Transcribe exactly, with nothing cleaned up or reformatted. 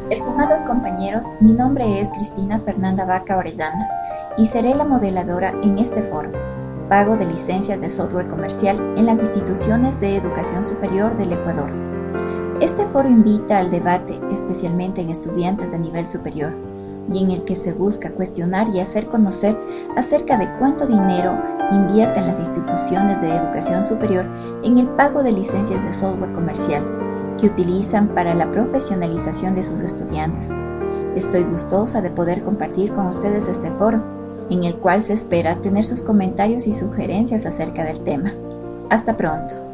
Estimados compañeros, mi nombre es Cristina Fernanda Vaca Orellana y seré la modeladora en este foro, pago de licencias de software comercial en las instituciones de educación superior del Ecuador. Este foro invita al debate, especialmente en estudiantes de nivel superior, y en el que se busca cuestionar y hacer conocer acerca de cuánto dinero invierten las instituciones de educación superior en el pago de licencias de software comercial que utilizan para la profesionalización de sus estudiantes. Estoy gustosa de poder compartir con ustedes este foro, en el cual se espera tener sus comentarios y sugerencias acerca del tema. Hasta pronto.